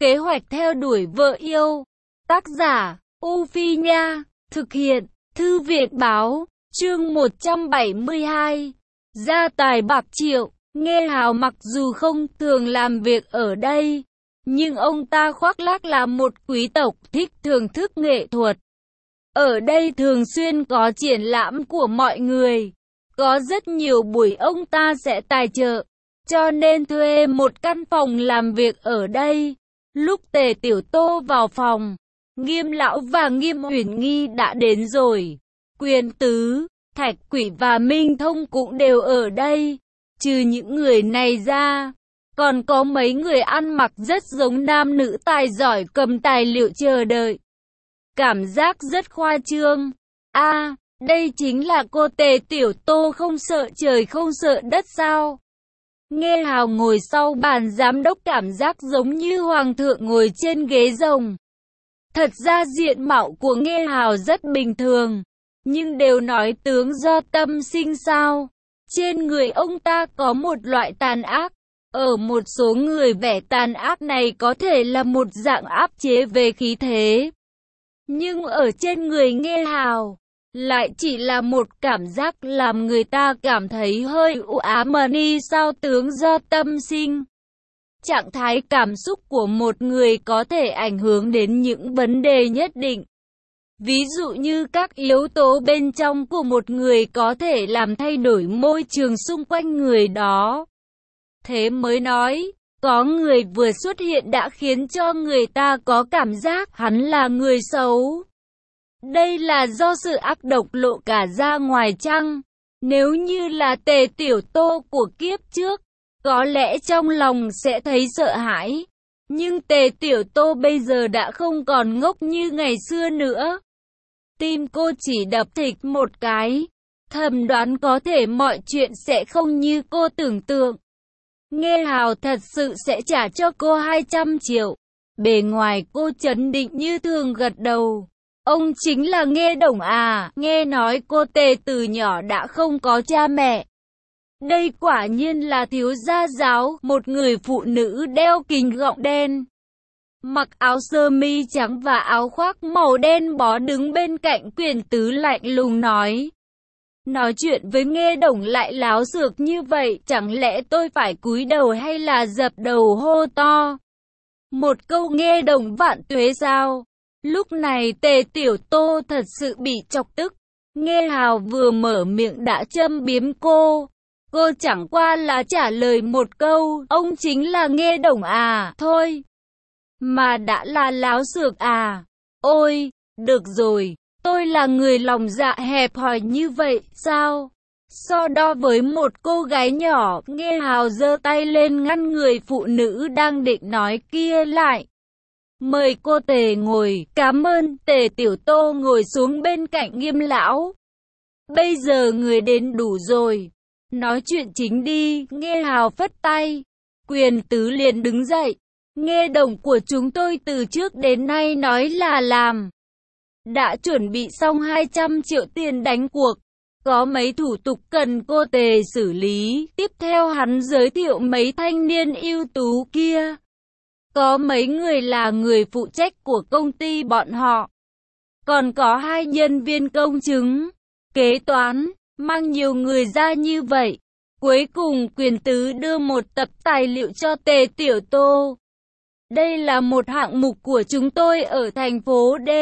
Kế hoạch theo đuổi vợ yêu. Tác giả, U Phi Nha. Thực hiện, Thư viện Báo. Chương 172. Gia tài bạc triệu. Nghe Hào mặc dù không thường làm việc ở đây, nhưng ông ta khoác lác là một quý tộc thích thưởng thức nghệ thuật. Ở đây thường xuyên có triển lãm của mọi người. Có rất nhiều buổi ông ta sẽ tài trợ, cho nên thuê một căn phòng làm việc ở đây. Lúc Tề Tiểu Tô vào phòng, Nghiêm Lão và Nghiêm Uyển Nghi đã đến rồi. Quyền Tứ, Thạch Quỷ và Minh Thông cũng đều ở đây. Trừ những người này ra, còn có mấy người ăn mặc rất giống nam nữ tài giỏi cầm tài liệu chờ đợi. Cảm giác rất khoa trương. Đây chính là cô Tề Tiểu Tô không sợ trời không sợ đất sao? Nghe Hào ngồi sau bàn giám đốc cảm giác giống như hoàng thượng ngồi trên ghế rồng. Thật ra diện mạo của Nghe Hào rất bình thường, nhưng đều nói tướng do tâm sinh sao. Trên người ông ta có một loại tàn ác. Ở một số người vẻ tàn ác này có thể là một dạng áp chế về khí thế. Nhưng ở trên người Nghe Hào, lại chỉ là một cảm giác làm người ta cảm thấy hơi u ám ni sao tướng do tâm sinh. Trạng thái cảm xúc của một người có thể ảnh hưởng đến những vấn đề nhất định. Ví dụ như các yếu tố bên trong của một người có thể làm thay đổi môi trường xung quanh người đó. Thế mới nói, có người vừa xuất hiện đã khiến cho người ta có cảm giác hắn là người xấu. Đây là do sự ác độc lộ cả ra ngoài chăng? Nếu như là Tề Tiểu Tô của kiếp trước, có lẽ trong lòng sẽ thấy sợ hãi. Nhưng Tề Tiểu Tô bây giờ đã không còn ngốc như ngày xưa nữa. Tim cô chỉ đập thịch một cái, thầm đoán có thể mọi chuyện sẽ không như cô tưởng tượng. Nghe Hào thật sự sẽ trả cho cô 200 triệu. Bề ngoài cô trấn định như thường gật đầu. Ông chính là Nghe Đồng à? Nghe nói cô Tề từ nhỏ đã không có cha mẹ. Đây quả nhiên là thiếu gia giáo, một người phụ nữ đeo kính gọng đen, mặc áo sơ mi trắng và áo khoác màu đen bó đứng bên cạnh Quyền Tứ lạnh lùng nói. Nói chuyện với Nghe Đồng lại láo xược như vậy, chẳng lẽ tôi phải cúi đầu hay là dập đầu hô to? Một câu Nghe Đồng vạn tuế sao? Lúc này Tề Tiểu Tô thật sự bị chọc tức. Nghe Hào vừa mở miệng đã châm biếm cô. Cô chẳng qua là trả lời một câu, ông chính là Nghe Đồng à, thôi. Mà đã là láo xược à? Ôi, được rồi, tôi là người lòng dạ hẹp hòi như vậy, sao? So đo với một cô gái nhỏ, Nghe Hào giơ tay lên ngăn người phụ nữ đang định nói kia lại. Mời cô Tề ngồi, cảm ơn. Tề Tiểu Tô ngồi xuống bên cạnh Nghiêm Lão. Bây giờ người đến đủ rồi, nói chuyện chính đi. Nghe Hào phất tay, Quyền Tứ liền đứng dậy. Nghe Đồng của chúng tôi từ trước đến nay nói là làm. Đã chuẩn bị xong 200 triệu tiền đánh cuộc. Có mấy thủ tục cần cô Tề xử lý. Tiếp theo hắn giới thiệu mấy thanh niên ưu tú kia. Có mấy người là người phụ trách của công ty bọn họ. Còn có 2 nhân viên công chứng, kế toán, mang nhiều người ra như vậy. Cuối cùng Quyền Tứ đưa một tập tài liệu cho Tề Tiểu Tô. Đây là một hạng mục của chúng tôi ở thành phố D.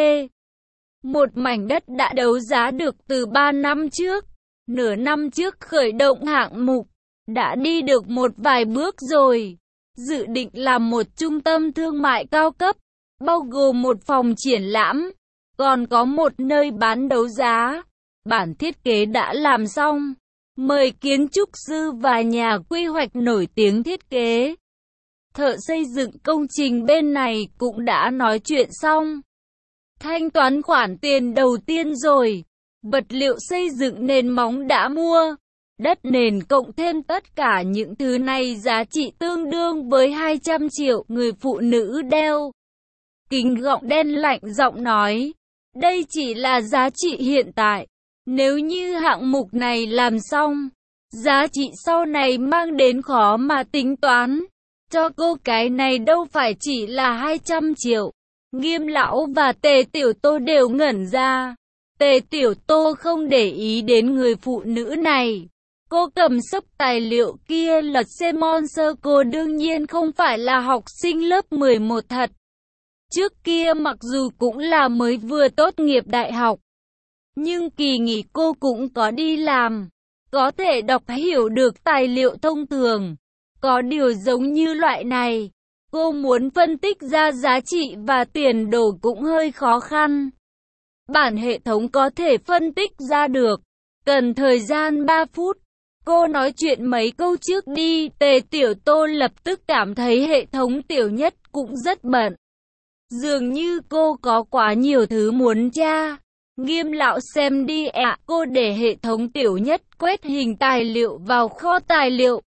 Một mảnh đất đã đấu giá được từ 3 năm trước. Nửa năm trước khởi động hạng mục, đã đi được một vài bước rồi. Dự định làm một trung tâm thương mại cao cấp, bao gồm một phòng triển lãm, còn có một nơi bán đấu giá. Bản thiết kế đã làm xong, mời kiến trúc sư và nhà quy hoạch nổi tiếng thiết kế. Thợ xây dựng công trình bên này cũng đã nói chuyện xong. Thanh toán khoản tiền đầu tiên rồi, vật liệu xây dựng nền móng đã mua. Đất nền cộng thêm tất cả những thứ này giá trị tương đương với 200 triệu. Người phụ nữ đeo kính gọng đen lạnh giọng nói. Đây chỉ là giá trị hiện tại. Nếu như hạng mục này làm xong, giá trị sau này mang đến khó mà tính toán. cho cô cái này đâu phải chỉ là 200 triệu. Nghiêm lão và Tề Tiểu Tô đều ngẩn ra. Tề Tiểu Tô không để ý đến người phụ nữ này. Cô cầm xấp tài liệu kia lật xem Monster, cô đương nhiên không phải là học sinh lớp 11 thật. Trước kia mặc dù cũng là mới vừa tốt nghiệp đại học, nhưng kỳ nghỉ cô cũng có đi làm, có thể đọc hiểu được tài liệu thông thường. Có điều giống như loại này, cô muốn phân tích ra giá trị và tiền đồ cũng hơi khó khăn. Bản hệ thống có thể phân tích ra được, cần thời gian 3 phút. Cô nói chuyện mấy câu trước đi. Tề Tiểu Tô lập tức cảm thấy hệ thống Tiểu Nhất cũng rất bận. Dường như cô có quá nhiều thứ muốn tra. Nghiêm lão xem đi ạ. Cô để hệ thống Tiểu Nhất quét hình tài liệu vào kho tài liệu,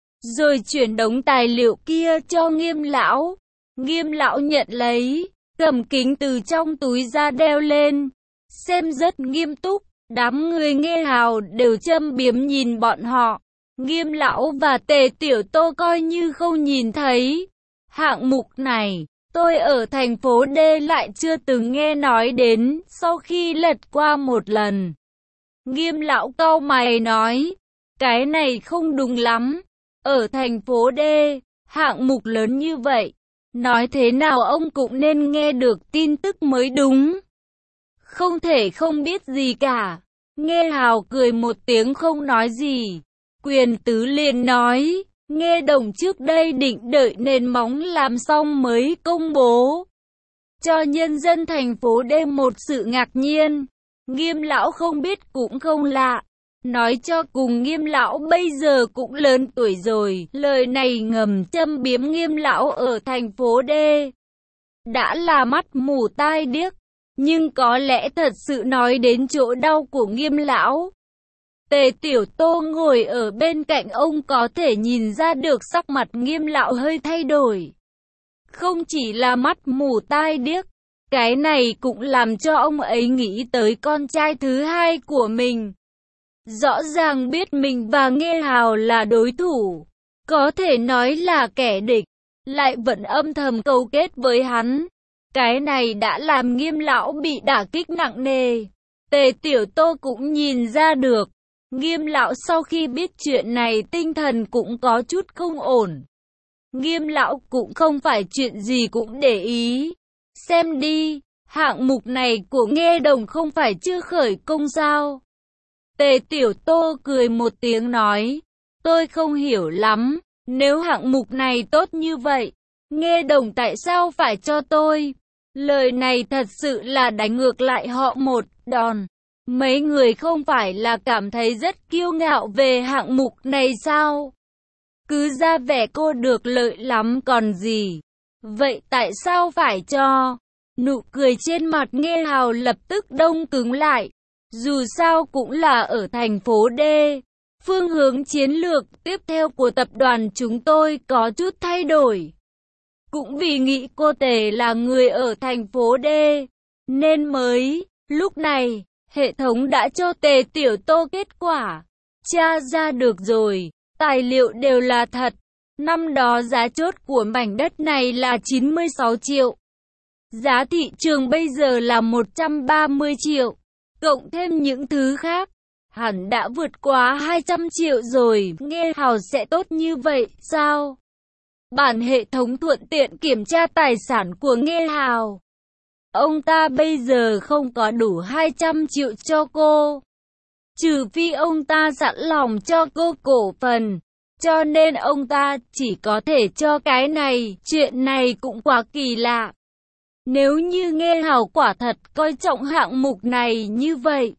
rồi chuyển đống tài liệu kia cho Nghiêm lão. Nghiêm lão nhận lấy, cầm kính từ trong túi ra đeo lên, xem rất nghiêm túc. Đám người nghe hào đều châm biếm nhìn bọn họ. Nghiêm lão và Tề Tiểu Tô coi như không nhìn thấy. Hạng mục này, tôi ở thành phố D lại chưa từng nghe nói đến. Sau khi lật qua một lần, Nghiêm lão cau mày nói, cái này không đúng lắm. Ở thành phố D, hạng mục lớn như vậy, nói thế nào ông cũng nên nghe được tin tức mới đúng. Không thể không biết gì cả. Nghe hào cười một tiếng không nói gì. Quyền tứ liền nói, nghe đồng trước đây định đợi nền móng làm xong mới công bố, cho nhân dân thành phố D một sự ngạc nhiên. Nghiêm lão không biết cũng không lạ. Nói cho cùng Nghiêm lão bây giờ cũng lớn tuổi rồi. Lời này ngầm châm biếm Nghiêm lão ở thành phố D đã là mắt mù tai điếc. Nhưng có lẽ thật sự nói đến chỗ đau của Nghiêm lão. Tề Tiểu Tô ngồi ở bên cạnh ông có thể nhìn ra được sắc mặt Nghiêm lão hơi thay đổi. Không chỉ là mắt mù tai điếc, cái này cũng làm cho ông ấy nghĩ tới con trai thứ hai của mình. Rõ ràng biết mình và Nghe Hào là đối thủ, có thể nói là kẻ địch, lại vẫn âm thầm câu kết với hắn. Cái này đã làm Nghiêm lão bị đả kích nặng nề. Tề Tiểu Tô cũng nhìn ra được. Nghiêm lão sau khi biết chuyện này tinh thần cũng có chút không ổn. Nghiêm lão cũng không phải chuyện gì cũng để ý. Xem đi, hạng mục này của Nghe Đồng không phải chưa khởi công sao? Tề Tiểu Tô cười một tiếng nói, tôi không hiểu lắm, nếu hạng mục này tốt như vậy, Nghe Đồng tại sao phải cho tôi? Lời này thật sự là đánh ngược lại họ một đòn. Mấy người không phải là cảm thấy rất kiêu ngạo về hạng mục này sao? Cứ ra vẻ cô được lợi lắm còn gì. Vậy tại sao phải cho? Nụ cười trên mặt Nghe Hào lập tức đông cứng lại. Dù sao cũng là ở thành phố D. Phương hướng chiến lược tiếp theo của tập đoàn chúng tôi có chút thay đổi. Cũng vì nghĩ cô Tề là người ở thành phố D, nên mới, lúc này, hệ thống đã cho Tề Tiểu Tô kết quả. Tra ra được rồi, tài liệu đều là thật. Năm đó giá chốt của mảnh đất này là 96 triệu. Giá thị trường bây giờ là 130 triệu. Cộng thêm những thứ khác, hẳn đã vượt quá 200 triệu rồi. Nghe Hào sẽ tốt như vậy sao? Bản hệ thống thuận tiện kiểm tra tài sản của Nghe Hào. Ông ta bây giờ không có đủ 200 triệu cho cô. Trừ phi ông ta sẵn lòng cho cô cổ phần. Cho nên ông ta chỉ có thể cho cái này. Chuyện này cũng quá kỳ lạ. Nếu như Nghe Hào quả thật coi trọng hạng mục này như vậy,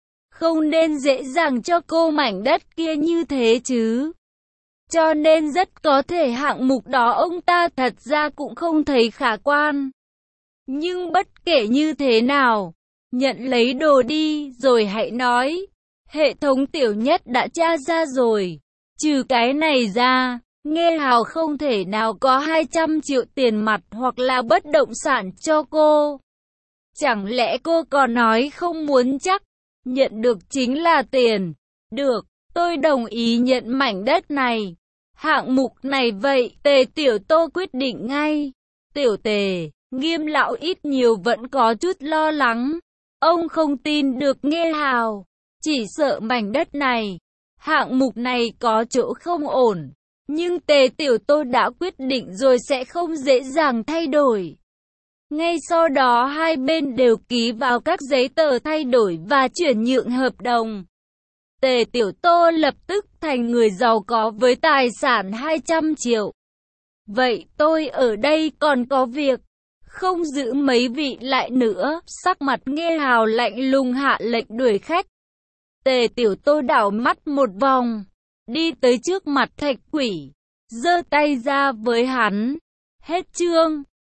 không nên dễ dàng cho cô mảnh đất kia như thế chứ. Cho nên rất có thể hạng mục đó ông ta thật ra cũng không thấy khả quan. Nhưng bất kể như thế nào, nhận lấy đồ đi rồi hãy nói. Hệ thống Tiểu Nhất đã tra ra rồi. Trừ cái này ra, Nghe Hào không thể nào có 200 triệu tiền mặt hoặc là bất động sản cho cô. Chẳng lẽ cô còn nói không muốn chắc, nhận được chính là tiền. Được, tôi đồng ý nhận mảnh đất này. hạng mục này vậy, Tề Tiểu Tô quyết định ngay. Tiểu Tề, Nghiêm lão ít nhiều vẫn có chút lo lắng. Ông không tin được Nghê Hào, chỉ sợ mảnh đất này, hạng mục này có chỗ không ổn. Nhưng Tề Tiểu Tô đã quyết định rồi sẽ không dễ dàng thay đổi. Ngay sau đó hai bên đều ký vào các giấy tờ thay đổi và chuyển nhượng hợp đồng. Tề Tiểu Tô lập tức thành người giàu có với tài sản 200 triệu. Vậy tôi ở đây còn có việc, không giữ mấy vị lại nữa. Sắc mặt Nghê Hào lạnh lùng hạ lệnh đuổi khách. Tề Tiểu Tô đảo mắt một vòng, đi tới trước mặt Thạch Quỷ, giơ tay ra với hắn. Hết chương.